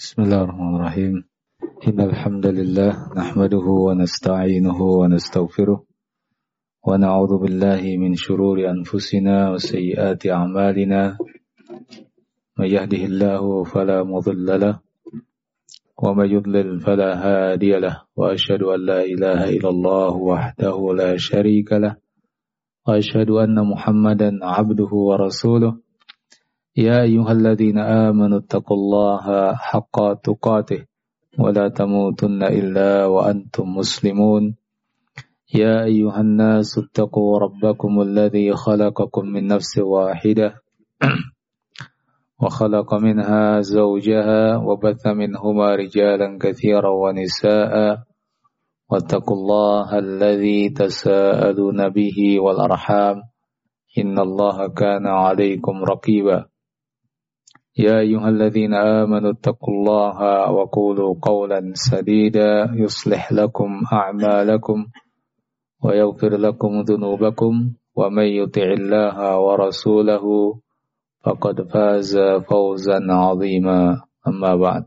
Bismillahirrahmanirrahim. Innal hamdalillah nahmaduhu wa nasta'inuhu wa nastaghfiruh wa na'udzu billahi min shururi anfusina wa sayyiati a'malina. May yahdihillahu fala mudilla lahu wa may yudlil fala hadiya lahu wa asyhadu an la ilaha illallah wahdahu la syarika lahu wa asyhadu anna Muhammadan 'abduhu wa rasuluh. Ya ayyuhalladzina amanu taqullaha haqqa tuqatih wa la tamutunna illa wa antum muslimun. Ya ayyuhan nasu taqu rabbakumul ladzi khalaqakum min nafsin wahidah wa khalaqa minha zawjaha wa batha minhuma rijalan katsiran wa nisaa'a wattaqullaha alladzi tasaaluna bihi wal arham innallaha kana 'alaikum raqiba. يا أيها الذين آمنوا اتقوا الله وقولوا قولا سديدا يصلح لكم أعمالكم ويغفر لكم ذنوبكم ومن يطع الله ورسوله فقد فاز فوزا عظيما أما بعد.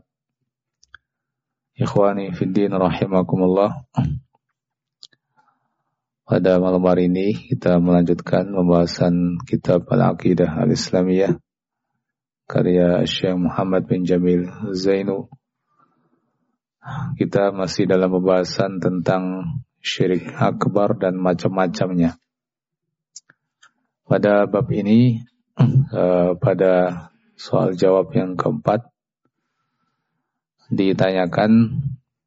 Ikhwani fi din rahimakumullah. Pada malam hari ini kita melanjutkan pembahasan kitab Al-Aqidah Al-Islamiyah karya Syekh Muhammad bin Jamil Zainu. Kita masih dalam pembahasan tentang syirik akbar dan macam-macamnya. Pada bab ini, pada soal jawab yang keempat, ditanyakan,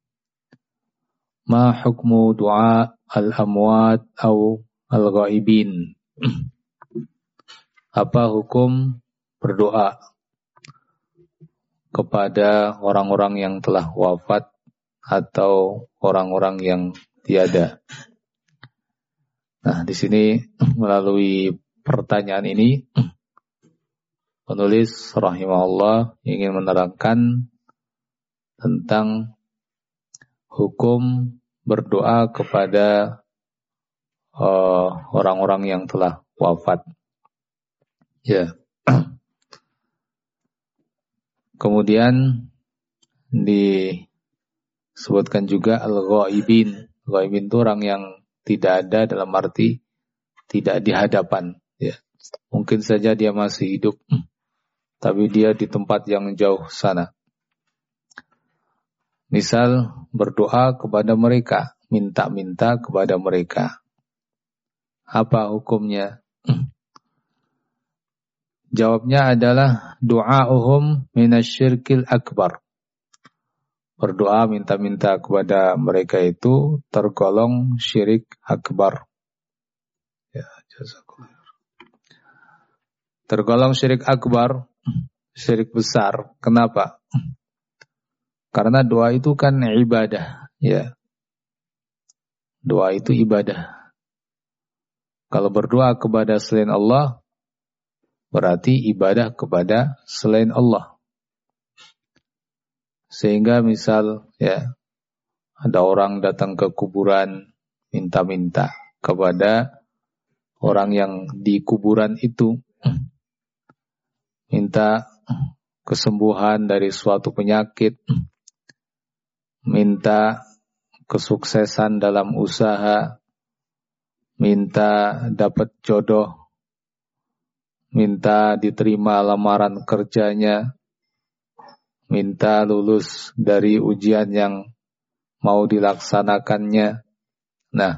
ma hukmu du'a al-amwat atau al-ghaibin? Apa hukum berdoa kepada orang-orang yang telah wafat atau orang-orang yang tiada? Nah, di sini melalui pertanyaan ini penulis rahimahullah ingin menerangkan tentang hukum berdoa kepada orang-orang yang telah wafat. Ya. Kemudian disebutkan juga al-ghaibin. Ghaibin itu orang yang tidak ada dalam arti tidak di hadapan. Ya. Mungkin saja dia masih hidup, tapi dia di tempat yang jauh sana. Misal berdoa kepada mereka, minta-minta kepada mereka. Apa hukumnya? Jawabnya adalah du'a'uhum minasyirkil akbar. Berdoa minta-minta kepada mereka itu tergolong syirik akbar. Ya, jazakallah. Tergolong syirik akbar, syirik besar. Kenapa? Karena doa itu kan ibadah, ya. Doa itu ibadah. Kalau berdoa kepada selain Allah berarti ibadah kepada selain Allah. Sehingga misal ya ada orang datang ke kuburan minta-minta kepada orang yang di kuburan itu, minta kesembuhan dari suatu penyakit, minta kesuksesan dalam usaha, minta dapat jodoh, minta diterima lamaran kerjanya, minta lulus dari ujian yang mau dilaksanakannya. Nah,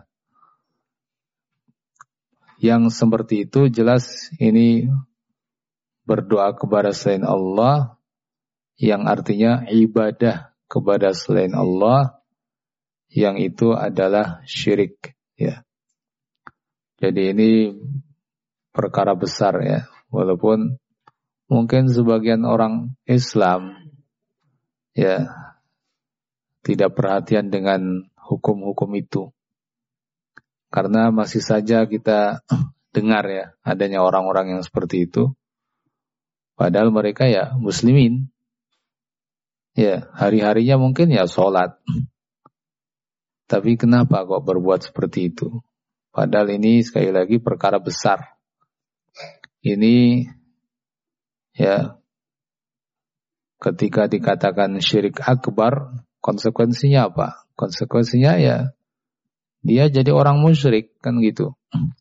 yang seperti itu jelas ini berdoa kepada selain Allah, yang artinya ibadah kepada selain Allah, yang itu adalah syirik. Ya. Jadi ini perkara besar ya, walaupun mungkin sebagian orang Islam ya tidak perhatian dengan hukum-hukum itu, karena masih saja kita dengar ya adanya orang-orang yang seperti itu, padahal mereka ya muslimin, ya hari-harinya mungkin ya sholat, tapi kenapa kok berbuat seperti itu? Padahal ini sekali lagi perkara besar. Ini ya ketika dikatakan syirik akbar, konsekuensinya apa? Konsekuensinya ya dia jadi orang musyrik, kan gitu.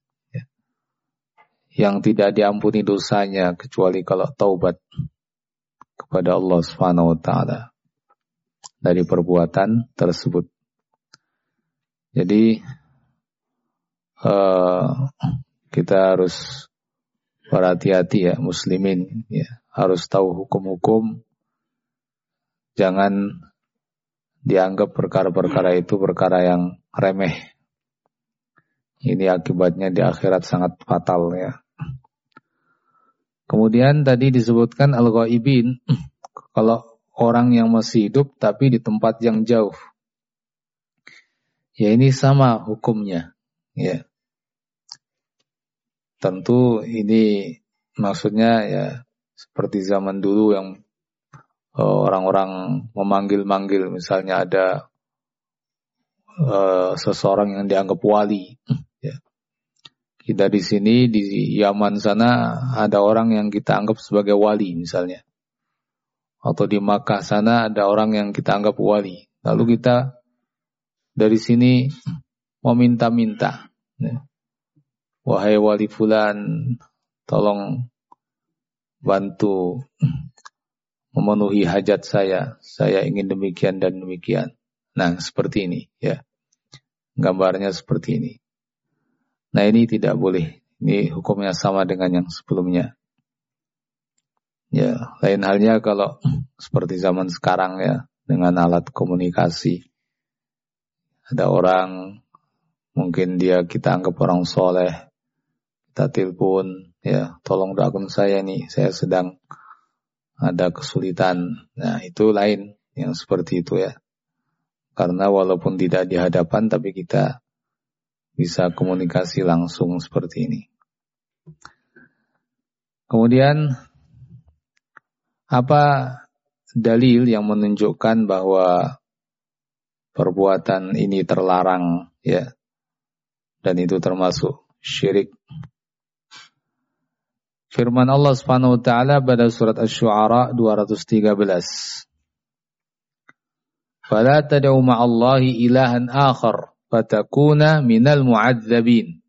Yang tidak diampuni dosanya kecuali kalau taubat kepada Allah Subhanahu wa taala dari perbuatan tersebut. Jadi kita harus berhati-hati ya, muslimin ya, harus tahu hukum-hukum, jangan dianggap perkara-perkara itu perkara yang remeh. Ini akibatnya di akhirat sangat fatal ya. Kemudian tadi disebutkan al-ghaibin, kalau orang yang masih hidup tapi di tempat yang jauh. Ya ini sama hukumnya ya. Tentu ini maksudnya ya seperti zaman dulu yang orang-orang memanggil-manggil, misalnya ada seseorang yang dianggap wali ya. Kita di sini di Yaman sana ada orang yang kita anggap sebagai wali misalnya, atau di Makkah sana ada orang yang kita anggap wali, lalu kita dari sini meminta-minta ya. Wahai wali fulan, tolong bantu memenuhi hajat saya ingin demikian dan demikian. Nah seperti ini ya, gambarnya seperti ini. Nah ini tidak boleh, ini hukumnya sama dengan yang sebelumnya. Ya, lain halnya kalau seperti zaman sekarang ya, dengan alat komunikasi. Ada orang, mungkin kita anggap orang soleh, kita telepon, ya tolong doakan saya nih, saya sedang ada kesulitan. Nah itu lain yang seperti itu ya. Karena walaupun tidak di hadapan, tapi kita bisa komunikasi langsung seperti ini. Kemudian apa dalil yang menunjukkan bahwa perbuatan ini terlarang ya, dan itu termasuk syirik? Firman Allah Subhanahu wa taala pada surat Asy-Syu'ara 213. Fala tad'u ma'allahi ilahan akhar fatakuna minal mu'adzabin.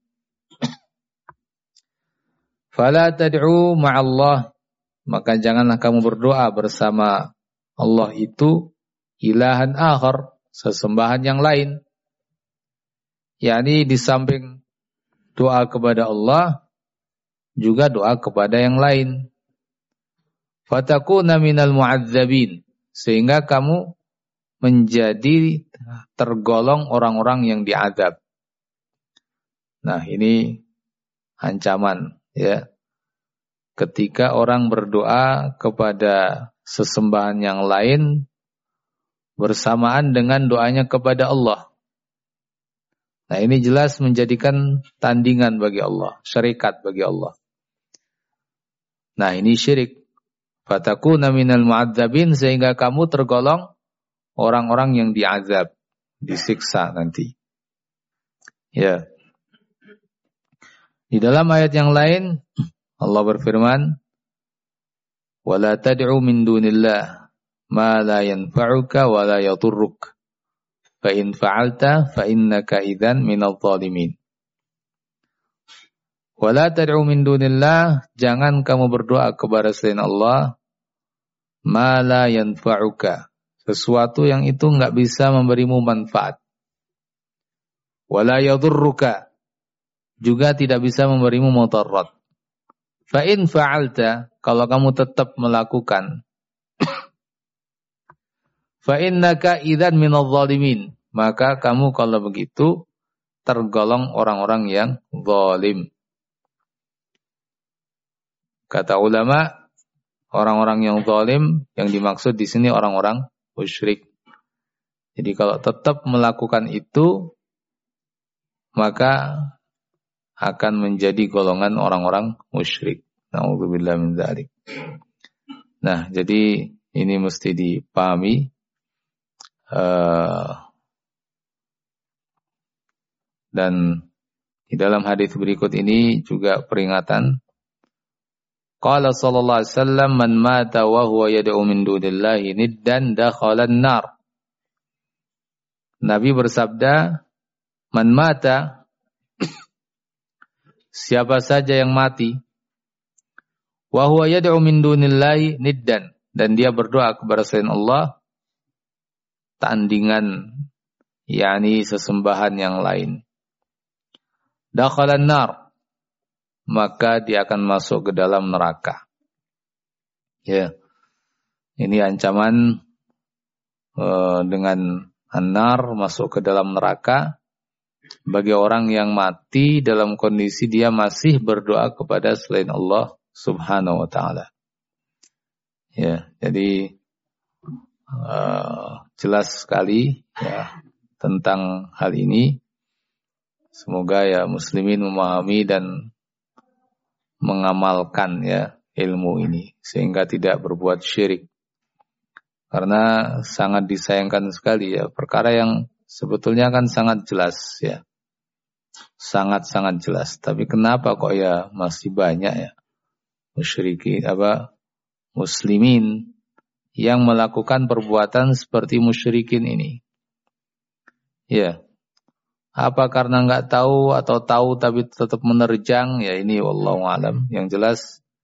Fala tad'u ma'allah, maka janganlah kamu berdoa bersama Allah itu ilahan akhar, sesembahan yang lain. yakni di samping doa kepada Allah juga doa kepada yang lain. Fatakuna minal mu'adzabin, sehingga kamu menjadi tergolong orang-orang yang diazab. Nah, ini ancaman ya. Ketika orang berdoa kepada sesembahan yang lain bersamaan dengan doanya kepada Allah. Nah, ini jelas menjadikan tandingan bagi Allah, syarikat bagi Allah. Nah, ini syirik. Fatakuna minal mu'adzabin, sehingga kamu tergolong orang-orang yang diazab, disiksa nanti. Ya. Di dalam ayat yang lain Allah berfirman, "Wala tad'u min dunillah ma la yanfa'uka wa la yadurruk. Fa in fa'alta fa innaka idzan minadh dhalimin." Wala tad'u min dunillah, jangan kamu berdoa kepada selain Allah, ma la yanfa'uka, sesuatu yang itu enggak bisa memberimu manfaat. Wala yadurruka, juga tidak bisa memberimu mudarat. Fa in fa'alta, kalau kamu tetap melakukan, fa innaka idzan minadh dhalimin, maka kamu kalau begitu tergolong orang-orang yang zalim. Kata ulama, orang-orang yang zalim yang dimaksud di sini orang-orang musyrik. Jadi kalau tetap melakukan itu, maka akan menjadi golongan orang-orang musyrik. Na'udzubillah min dzalik. Nah, jadi ini mesti dipahami. Dan di dalam hadis berikut ini juga peringatan Qala sallallahu alaihi wasallam man mata wa huwa yad'u min dunillahi niddan dakhala an-nar. Nabi bersabda, man mata, siapa saja yang mati, wa huwa yad'u min dunillahi niddan, dan dia berdoa kepada selain Allah, tandingan, yakni sesembahan yang lain, dakhala an-nar, maka dia akan masuk ke dalam neraka. Ya, ini ancaman dengan an-nar, masuk ke dalam neraka bagi orang yang mati dalam kondisi dia masih berdoa kepada selain Allah Subhanahu wa taala. Ya, jadi jelas sekali ya tentang hal ini. Semoga ya muslimin memahami dan mengamalkan ya ilmu ini sehingga tidak berbuat syirik. Karena sangat disayangkan sekali ya perkara yang sebetulnya kan sangat jelas ya. Sangat-sangat jelas. Tapi kenapa kok ya masih banyak ya muslimin yang melakukan perbuatan seperti musyrikin ini. Ya. Apa karena enggak tahu atau tahu tapi tetap menerjang? Ya ini wallahu alam. Yang jelas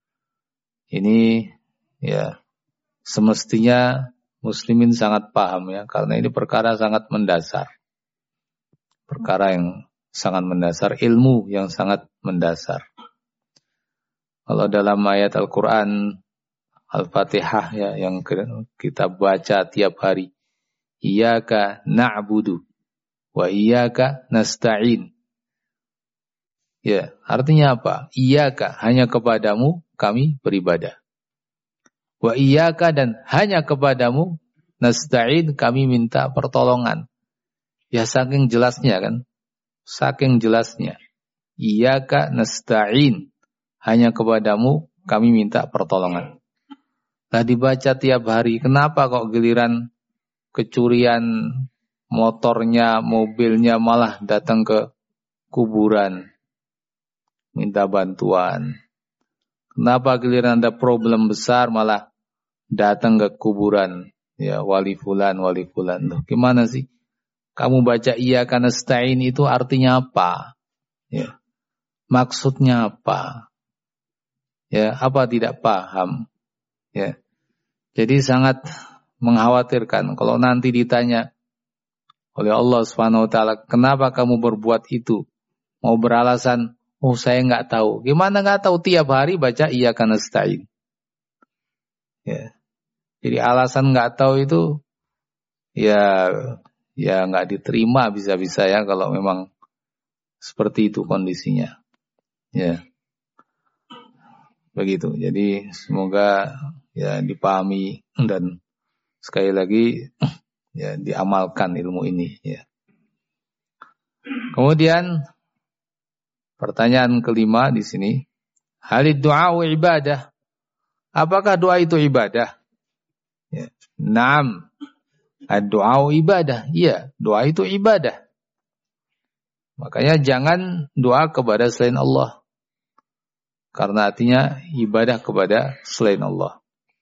ini ya semestinya muslimin sangat paham ya karena ini perkara sangat mendasar. Perkara yang sangat mendasar, ilmu yang sangat mendasar. Kalau dalam ayat Al-Qur'an Al-Fatihah ya yang kita baca tiap hari, iyyaka na'budu wa iyyaka nasta'in. Ya, artinya apa? Iyyaka, hanya kepadamu kami beribadah. Wa iyyaka, dan hanya kepadamu nasta'in, kami minta pertolongan. Ya saking jelasnya kan? Saking jelasnya. Iyyaka nasta'in, hanya kepadamu kami minta pertolongan. Nah dibaca tiap hari, kenapa kok giliran kecurian motornya, mobilnya malah datang ke kuburan minta bantuan? Kenapa giliran ada problem besar malah datang ke kuburan? Ya wali fulan. Loh, gimana sih? Kamu baca iyyaka nasta'in itu artinya apa? Ya. Maksudnya apa? Ya, apa tidak paham? Ya. Jadi sangat mengkhawatirkan kalau nanti ditanya oleh Allah Subhanahu wa taala, kenapa kamu berbuat itu? Mau beralasan, oh saya enggak tahu. Gimana enggak tahu? Tiap hari baca iyyaka nasta'in. Ya. Jadi alasan enggak tahu itu ya enggak diterima bisa-bisa ya kalau memang seperti itu kondisinya. Ya. Begitu. Jadi semoga ya dipahami dan sekali lagi ya diamalkan ilmu ini ya. Kemudian pertanyaan kelima di sini, halid du'a ibadah? Apakah doa itu ibadah? Ya. Naam. Ad-du'a ibadah. Iya, doa itu ibadah. Makanya jangan doa kepada selain Allah. Karena artinya ibadah kepada selain Allah.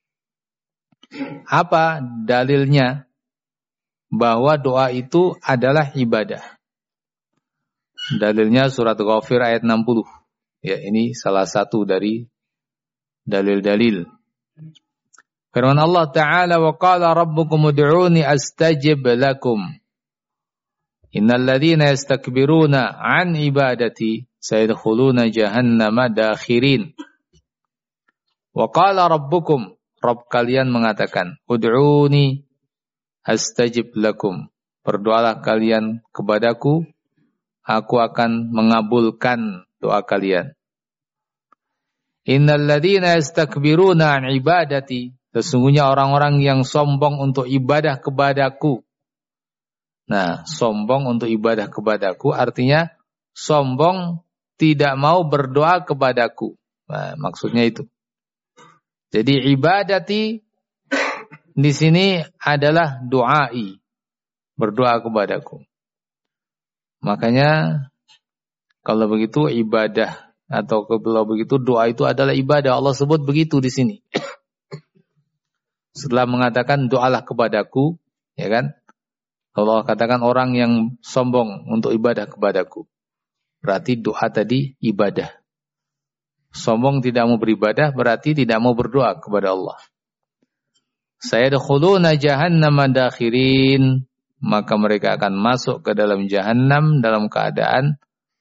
Apa dalilnya bahwa doa itu adalah ibadah? Dalilnya surat Ghafir ayat 60. Ya, ini salah satu dari dalil-dalil. Firman Allah Ta'ala, wa qala rabbukum ud'uni astajib lakum. Innal ladzina yastakbiruna an ibadati sayadkhuluna jahannama dakhirin. Wa qala rabbukum, Rabb kalian mengatakan, ud'uni astajib lakum. Berdoalah kalian kepadaku, aku akan mengabulkan doa kalian. Innal ladzina yastakbiruna an ibadati, sesungguhnya orang-orang yang sombong untuk ibadah kepadaku. Nah, sombong untuk ibadah kepadaku artinya sombong tidak mau berdoa kepadaku. Nah, maksudnya itu. Jadi ibadati di sini adalah doai, berdoa kepadaku. Makanya kalau begitu ibadah atau kalau begitu doa itu adalah ibadah. Allah sebut begitu di sini. Setelah mengatakan doalah kepadaku, ya kan? Allah katakan orang yang sombong untuk ibadah kepadaku. Berarti doa tadi ibadah. Sombong tidak mau beribadah berarti tidak mau berdoa kepada Allah. Sayadkhuluna jahannama dakhirin, maka mereka akan masuk ke dalam jahannam dalam keadaan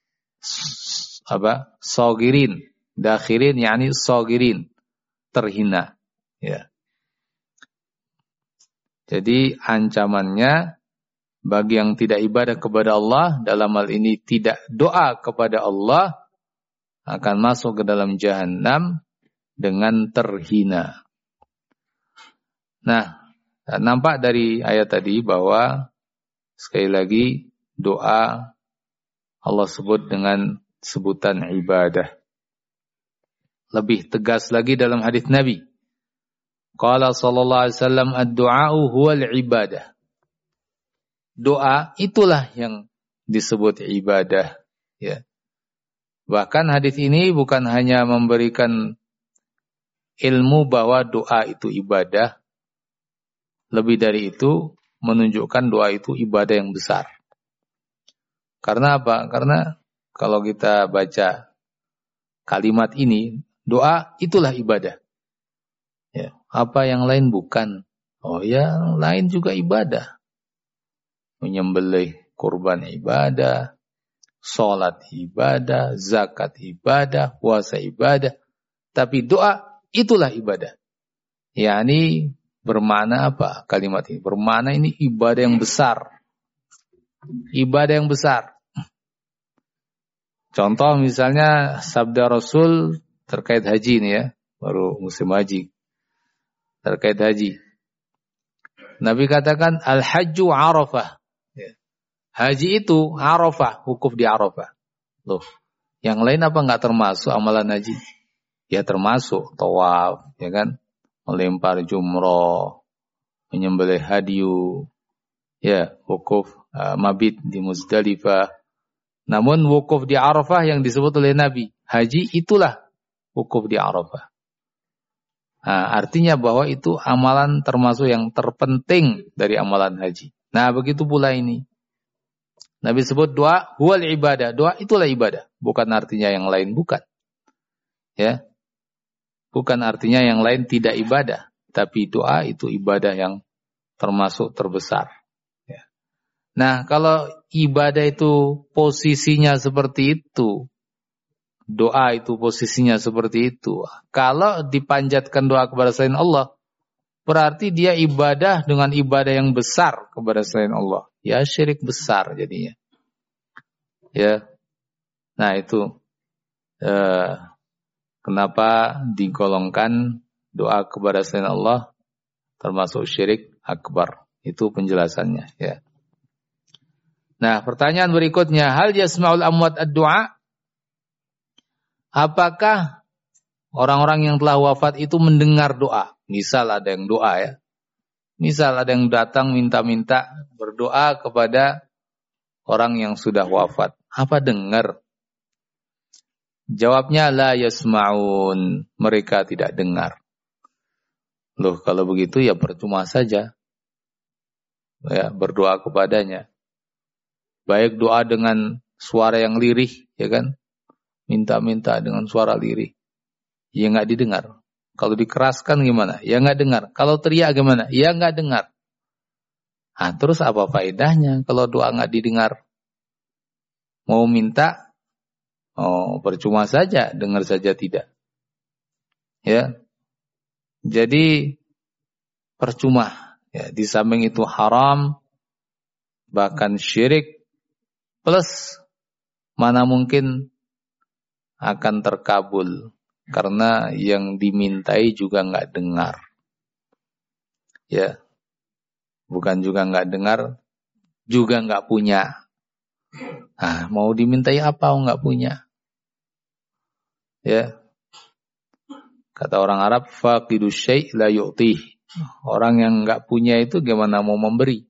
sagirin. Dakhirin yakni sagirin, terhina, ya. Jadi ancamannya bagi yang tidak ibadah kepada Allah, dalam hal ini tidak doa kepada Allah, akan masuk ke dalam jahannam dengan terhina. Nah, nampak dari ayat tadi bahwa sekali lagi doa Allah sebut dengan sebutan ibadah. Lebih tegas lagi dalam hadis Nabi. Qala sallallahu alaihi wasallam ad-du'a'u huwal ibadah. Doa itulah yang disebut ibadah, ya. Bahkan hadis ini bukan hanya memberikan ilmu bahwa doa itu ibadah, lebih dari itu menunjukkan doa itu ibadah yang besar. Karena apa? Karena kalau kita baca kalimat ini, doa itulah ibadah. Ya, apa yang lain bukan? Oh, yang lain juga ibadah. Menyembelih kurban ibadah, sholat ibadah, zakat ibadah, puasa ibadah. Tapi doa itulah ibadah. Yani bermakna apa kalimat ini? Bermakna ini ibadah yang besar. Ibadah yang besar. Contoh misalnya sabda Rasul terkait haji ini ya. Baru musim haji. Terkait haji. Nabi katakan al-hajju arafah. Haji itu Arafah, wukuf di Arafah. Loh, yang lain apa enggak termasuk amalan haji? Ya termasuk, tawaf, ya kan? Melempar jumroh, menyembelih hadiyu, ya, wukuf mabit di Muzdalifah. Namun wukuf di Arafah yang disebut oleh Nabi, haji itulah wukuf di Arafah. Nah, artinya bahwa itu amalan termasuk yang terpenting dari amalan haji. Nah, begitu pula ini. Nabi sebut doa huwal ibadah. Doa itulah ibadah. Bukan artinya yang lain bukan. Ya. Bukan artinya yang lain tidak ibadah. Tapi doa itu ibadah yang termasuk terbesar. Ya. Nah, kalau ibadah itu posisinya seperti itu, doa itu posisinya seperti itu. Kalau dipanjatkan doa kepada selain Allah, berarti dia ibadah dengan ibadah yang besar kepada selain Allah. Ya syirik besar jadinya. Ya. Nah itu kenapa digolongkan doa kepada selain Allah termasuk syirik akbar. Itu penjelasannya ya. Nah pertanyaan berikutnya, hal yasma'ul amwat ad-du'a? Apakah orang-orang yang telah wafat itu mendengar doa? Misal ada yang doa ya. Misal ada yang datang minta-minta berdoa kepada orang yang sudah wafat. Apa dengar? Jawabnya la yasma'un. Mereka tidak dengar. Loh kalau begitu ya percuma saja. Ya, berdoa kepadanya. Baik doa dengan suara yang lirih, ya kan? Minta-minta dengan suara lirih. Ya enggak didengar. Kalau dikeraskan gimana? Ya enggak dengar. Kalau teriak gimana? Ya enggak dengar. Nah, terus apa faedahnya kalau doa enggak didengar? Mau minta, percuma saja, dengar saja tidak. Ya. Jadi percuma. Ya, di samping itu haram, bahkan syirik, plus mana mungkin akan terkabul. Karena yang dimintai juga enggak dengar. Ya. Bukan juga enggak dengar, juga enggak punya. Nah, mau dimintai apa enggak punya. Ya. Kata orang Arab, faqidu syai' la yu'tih. Orang yang enggak punya itu gimana mau memberi?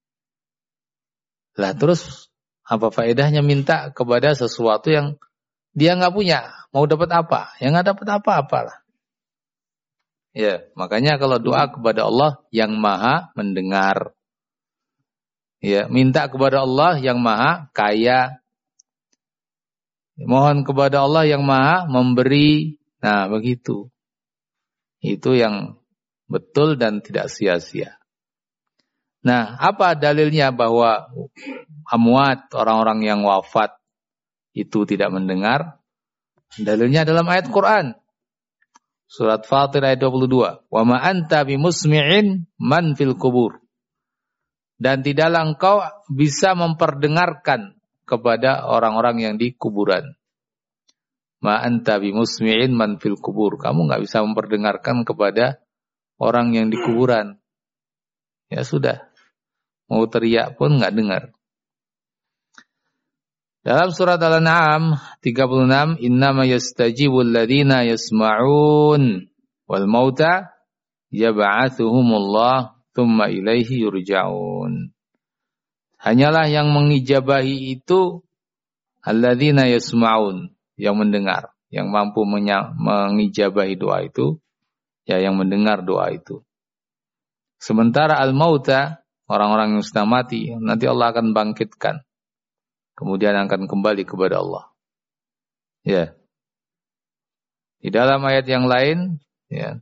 Lah terus apa faedahnya minta kepada sesuatu yang dia nggak punya, mau dapat apa? Ya nggak dapat apa-apa lah. Ya, makanya kalau doa kepada Allah yang Maha mendengar, ya minta kepada Allah yang Maha kaya, mohon kepada Allah yang Maha memberi. Nah, begitu. Itu yang betul dan tidak sia-sia. Nah, apa dalilnya bahwa amwat, orang-orang yang wafat itu tidak mendengar? Dalilnya dalam ayat Quran. Surat Fatir ayat 22. Wa ma anta bimusmi'in man fil kubur. Dan tidaklah engkau bisa memperdengarkan kepada orang-orang yang di kuburan. Ma anta bimusmi'in man fil kubur. Kamu enggak bisa memperdengarkan kepada orang yang di kuburan. Ya sudah. Mau teriak pun enggak dengar. Dalam surat Al-An'am 36, innama yastajibul ladzina yasma'un wal mauta yab'atsuhumullah tsumma ilaihi yurja'un. Hanyalah yang mengijabahi itu alladzina yasma'un, yang mendengar, yang mampu mengijabahi doa itu, ya yang mendengar doa itu. Sementara al-mauta, orang-orang yang sudah mati, nanti Allah akan bangkitkan. Kemudian akan kembali kepada Allah. Ya. Di dalam ayat yang lain, ya.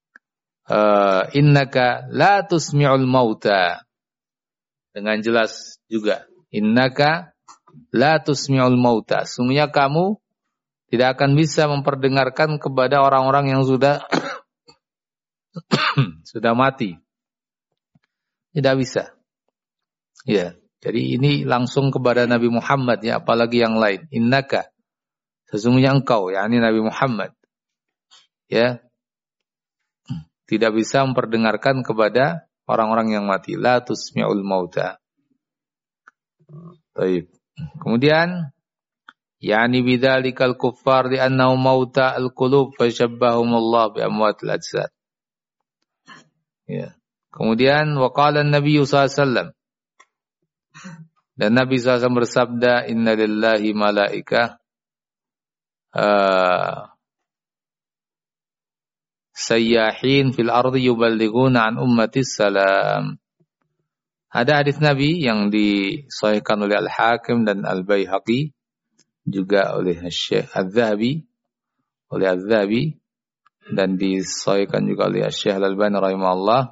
Innaka la tusmi'ul mauta. Dengan jelas juga. Innaka la tusmi'ul mauta. Sungguhnya kamu tidak akan bisa memperdengarkan kepada orang-orang yang sudah sudah mati. Tidak bisa. Ya. Jadi ini langsung kepada Nabi Muhammad, ya, apalagi yang lain. Innaka, sesungguhnya engkau, yakni Nabi Muhammad, ya, tidak bisa memperdengarkan kepada orang-orang yang mati. La tusmi'ul mauta. Baik. Kemudian, yakni bidzalikal kuffar di annahum mauta al-qulub fasyabbahumullah bi amwatil ajsad. Ya. Kemudian waqala an-nabiy sallallahu alaihi wasallam, dan Nabi SAW bersabda, Inna lillahi malaika sayyahin fil ardi yuballighuna an ummatis salam. Ada hadis Nabi yang disahihkan oleh Al-Hakim dan Al-Baihaqi, juga oleh Syekh Al-Zahabi, dan disahihkan juga oleh Syekh Al-Albani rahimahullah.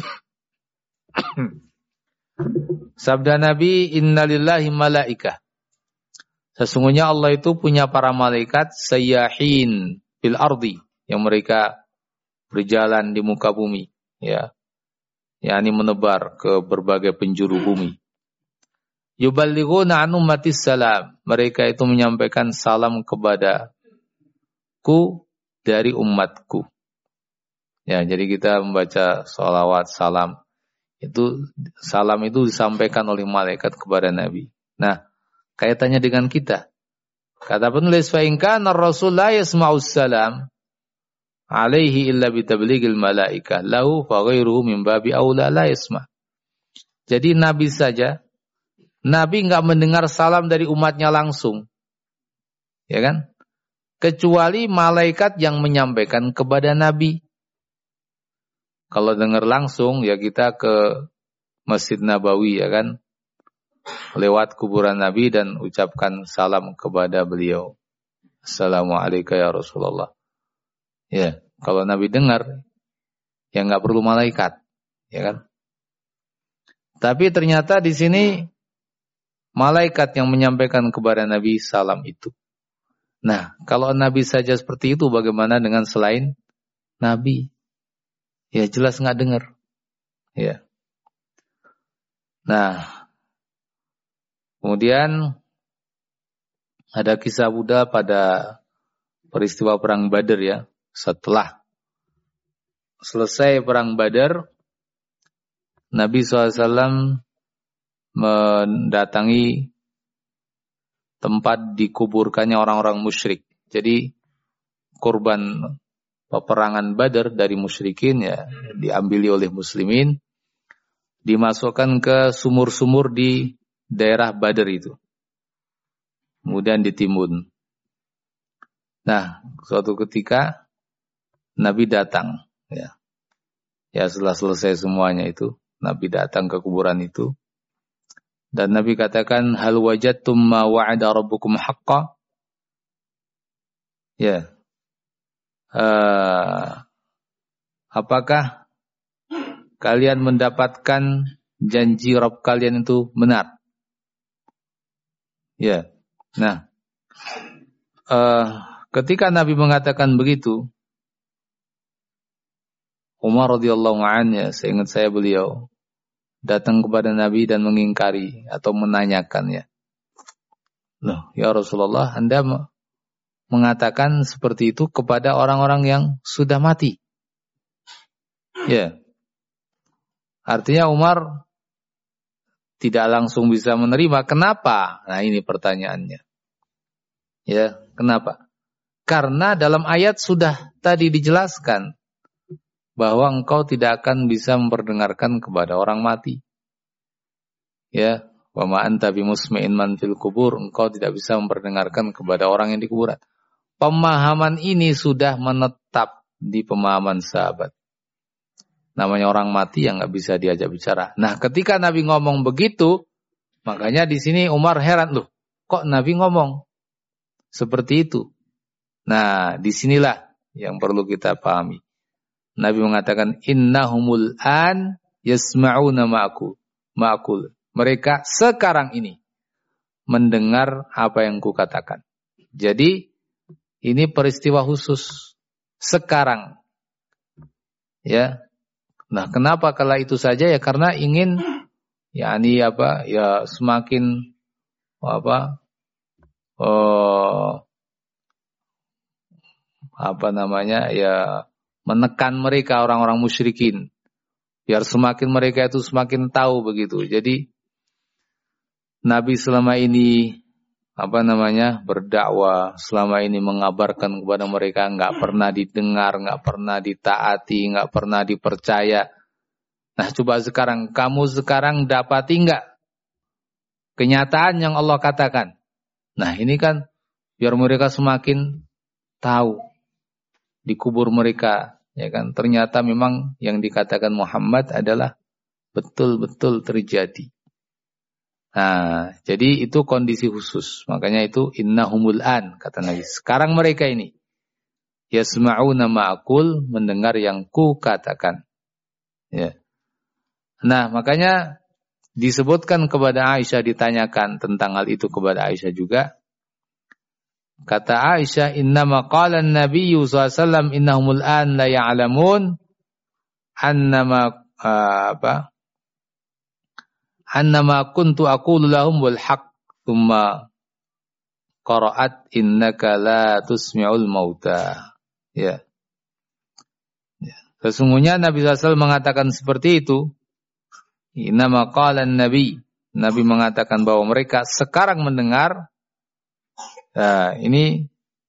Sabda Nabi, innalillahi malaikah. Sesungguhnya Allah itu punya para malaikat sayyahin fil ardi, yang mereka berjalan di muka bumi, ya. yakni menebar ke berbagai penjuru bumi. Yuballighuna an ummatis salam. Mereka itu menyampaikan salam kepadaku dari umatku. Ya, jadi kita membaca sholawat salam. Itu salam itu disampaikan oleh malaikat kepada Nabi. Nah, kaitannya dengan kita. Kata penulis, fa in kana ar-rasul la yasma'us salam alaihi illa bi tablighil malaikah lahu fa ghairuhu min babi aula la yasma'. Jadi Nabi saja, Nabi enggak mendengar salam dari umatnya langsung. Ya kan? Kecuali malaikat yang menyampaikan kepada Nabi. Kalau dengar langsung, ya kita ke Masjid Nabawi, ya kan, lewat kuburan Nabi dan ucapkan salam kepada beliau. Assalamualaikum ya Rasulullah. Ya, kalau Nabi dengar, ya nggak perlu malaikat, ya kan. Tapi ternyata di sini malaikat yang menyampaikan kepada Nabi salam itu. Nah, kalau Nabi saja seperti itu, bagaimana dengan selain Nabi? Ya jelas nggak dengar. Ya. Nah, kemudian ada kisah Buddha pada peristiwa perang Badar, ya. Setelah selesai perang Badar, Nabi SAW mendatangi tempat dikuburkannya orang-orang musyrik. Jadi korban peperangan Badar dari musyrikin, ya, diambili oleh muslimin, dimasukkan ke sumur-sumur di daerah Badar itu. Kemudian ditimbun. Nah, suatu ketika Nabi datang, ya. Ya, setelah selesai semuanya itu, Nabi datang ke kuburan itu. Dan Nabi katakan, hal wajadtum ma wa'ada rabbukum haqqa? Ya. Apakah kalian mendapatkan janji Rabb kalian itu benar? Ya. Nah, ketika Nabi mengatakan begitu, Umar radhiyallahu anhu, seingat saya beliau datang kepada Nabi dan mengingkari atau menanyakannya. Loh, ya Rasulullah, Anda mengatakan seperti itu kepada orang-orang yang sudah mati. Ya. Artinya Umar tidak langsung bisa menerima. Kenapa? Nah, ini pertanyaannya. Ya, kenapa? Karena dalam ayat sudah tadi dijelaskan bahwa engkau tidak akan bisa memperdengarkan kepada orang mati. Ya, wa ma anta bimusmi'in man fil kubur, engkau tidak bisa memperdengarkan kepada orang yang di kuburan. Pemahaman ini sudah menetap di pemahaman sahabat. Namanya orang mati yang nggak bisa diajak bicara. Nah, ketika Nabi ngomong begitu, makanya di sini Umar heran, loh, kok Nabi ngomong seperti itu? Nah, disinilah yang perlu kita pahami. Nabi mengatakan, innahumul an yasma'una ma'akul. Mereka sekarang ini mendengar apa yang kukatakan. Jadi, ini peristiwa khusus. Sekarang. Ya. Nah, kenapa kala itu saja? Ya karena ingin semakin menekan mereka orang-orang musyrikin. Biar semakin mereka itu semakin tahu begitu. Jadi Nabi selama ini berdakwah, selama ini mengabarkan kepada mereka, nggak pernah didengar, nggak pernah ditaati, nggak pernah dipercaya. Nah, coba kamu sekarang dapati nggak kenyataan yang Allah katakan? Nah, ini kan biar mereka semakin tahu di kubur mereka, ya kan? Ternyata memang yang dikatakan Muhammad adalah betul-betul terjadi. Nah, jadi itu kondisi khusus. Makanya itu innahumul an, kata Nabi. Sekarang mereka ini yasma'una ma'akul, mendengar yang ku katakan. Ya. Nah, makanya disebutkan kepada Aisyah, ditanyakan tentang hal itu kepada Aisyah juga. Kata Aisyah, innama qala an-nabiyyu sallallahu alaihi wasallam innahumul an la ya'lamun annama kuntu aqulu lahum wal haqq, thumma qara'at innaka la tusmi'ul mauta. Ya. Sesungguhnya Nabi SAW mengatakan seperti itu. Innama qala an-nabi, Nabi mengatakan bahwa mereka sekarang mendengar. Nah, ini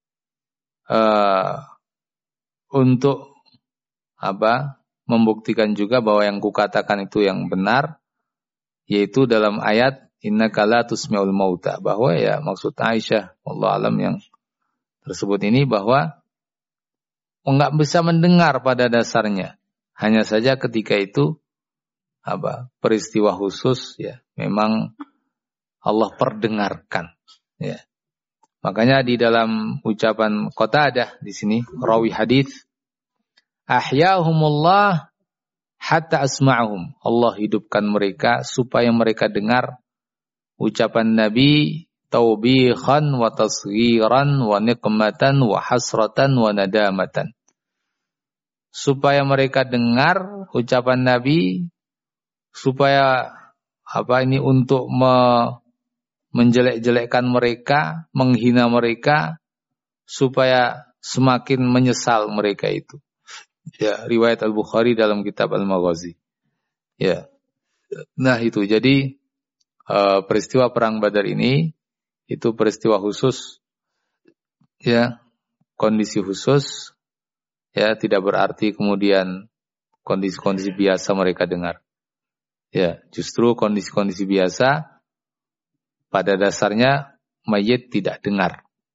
untuk membuktikan juga bahwa yang kukatakan itu yang benar, yaitu dalam ayat innaka la tusmi'ul mauta, bahwa ya maksud Aisyah wallahu alam yang tersebut ini bahwa enggak bisa mendengar pada dasarnya, hanya saja ketika itu peristiwa khusus, ya memang Allah perdengarkan, ya. Makanya di dalam ucapan Qatadah di sini rawi hadis, ahyahumullah hatta asma'ahum, Allah hidupkan mereka supaya mereka dengar ucapan Nabi taubihan wa tasghiran wa niqmatan wa hasratan wa nadamatan. Supaya mereka dengar ucapan Nabi, supaya untuk menjelek-jelekkan mereka, menghina mereka, supaya semakin menyesal mereka itu. Ya, riwayat Al-Bukhari dalam kitab Al-Maghazi. Ya. Nah, itu. Jadi peristiwa perang Badar ini itu peristiwa khusus, ya, kondisi khusus, ya, tidak berarti kemudian kondisi-kondisi biasa mereka dengar. Ya, justru kondisi-kondisi biasa pada dasarnya mayit tidak dengar.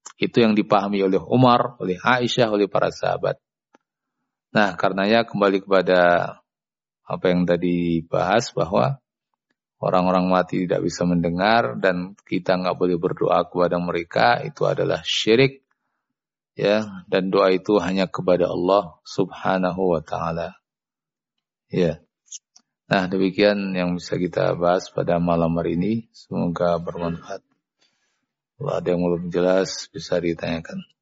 Itu yang dipahami oleh Umar, oleh Aisyah, oleh para sahabat. Nah, karenanya kembali kepada apa yang tadi bahas bahwa orang-orang mati tidak bisa mendengar dan kita nggak boleh berdoa kepada mereka, itu adalah syirik. Ya, dan doa itu hanya kepada Allah Subhanahu wa taala. Ya. Nah, demikian yang bisa kita bahas pada malam hari ini. Semoga bermanfaat. Kalau ada yang belum jelas bisa ditanyakan.